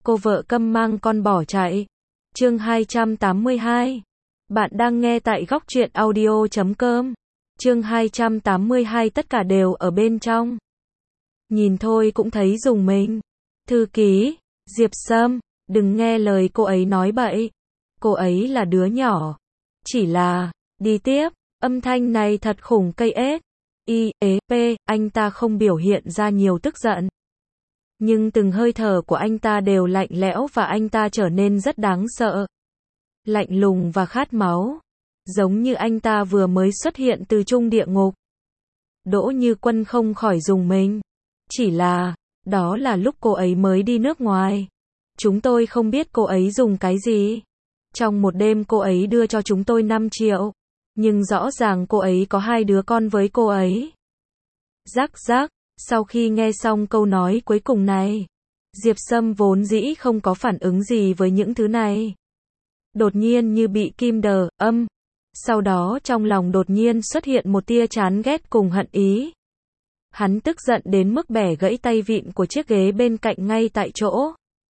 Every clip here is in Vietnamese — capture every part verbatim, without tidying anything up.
cô vợ câm mang con bỏ chạy. Chương hai trăm tám mươi hai. Bạn đang nghe tại góc truyện audio chấm com. Chương hai trăm tám mươi hai tất cả đều ở bên trong. Nhìn thôi cũng thấy rùng mình. Thư ký, Diệp Sâm, đừng nghe lời cô ấy nói bậy. Cô ấy là đứa nhỏ. Chỉ là, đi tiếp, âm thanh này thật khủng cây ếch. I, ế, p, anh ta không biểu hiện ra nhiều tức giận. Nhưng từng hơi thở của anh ta đều lạnh lẽo và anh ta trở nên rất đáng sợ. Lạnh lùng và khát máu. Giống như anh ta vừa mới xuất hiện từ trung địa ngục. Đỗ Như Quân không khỏi rùng mình. Chỉ là, đó là lúc cô ấy mới đi nước ngoài. Chúng tôi không biết cô ấy dùng cái gì. Trong một đêm cô ấy đưa cho chúng tôi năm triệu. Nhưng rõ ràng cô ấy có hai đứa con với cô ấy. Rắc rắc, sau khi nghe xong câu nói cuối cùng này, Diệp Sâm vốn dĩ không có phản ứng gì với những thứ này. Đột nhiên như bị kim đờ, âm. Sau đó trong lòng đột nhiên xuất hiện một tia chán ghét cùng hận ý. Hắn tức giận đến mức bẻ gãy tay vịn của chiếc ghế bên cạnh ngay tại chỗ.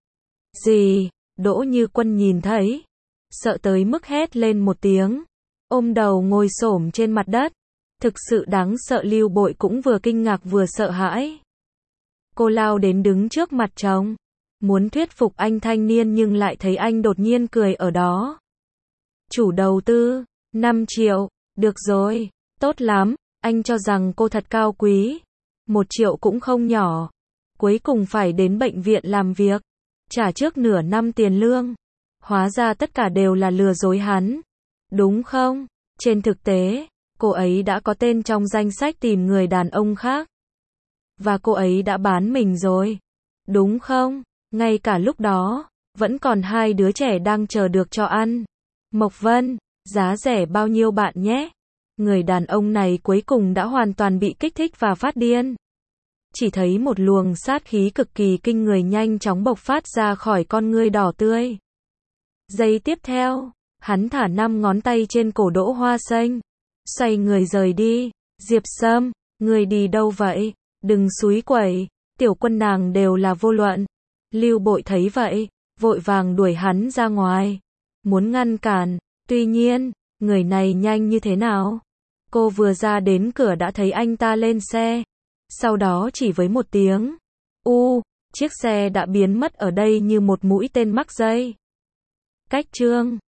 Gì? Đỗ Như Quân nhìn thấy. Sợ tới mức hét lên một tiếng. Ôm đầu ngồi xổm trên mặt đất. Thực sự đáng sợ. Lưu Bội cũng vừa kinh ngạc vừa sợ hãi. Cô lao đến đứng trước mặt chồng. Muốn thuyết phục anh thanh niên nhưng lại thấy anh đột nhiên cười ở đó. Chủ đầu tư, năm triệu, được rồi, tốt lắm, anh cho rằng cô thật cao quý. Một triệu cũng không nhỏ. Cuối cùng phải đến bệnh viện làm việc. Trả trước nửa năm tiền lương. Hóa ra tất cả đều là lừa dối hắn. Đúng không? Trên thực tế, cô ấy đã có tên trong danh sách tìm người đàn ông khác. Và cô ấy đã bán mình rồi. Đúng không? Ngay cả lúc đó, vẫn còn hai đứa trẻ đang chờ được cho ăn. Mộc Vân, giá rẻ bao nhiêu bạn nhé? Người đàn ông này cuối cùng đã hoàn toàn bị kích thích và phát điên. Chỉ thấy một luồng sát khí cực kỳ kinh người nhanh chóng bộc phát ra khỏi con ngươi đỏ tươi. Giây tiếp theo, hắn thả năm ngón tay trên cổ Đỗ Hoa Xanh. Xoay người rời đi. Diệp Sâm, người đi đâu vậy? Đừng xúi quẩy, tiểu Quân nàng đều là vô luận. Lưu Bội thấy vậy, vội vàng đuổi hắn ra ngoài. Muốn ngăn cản, tuy nhiên, người này nhanh như thế nào? Cô vừa ra đến cửa đã thấy anh ta lên xe. Sau đó chỉ với một tiếng. U, chiếc xe đã biến mất ở đây như một mũi tên mắc dây. Cách chương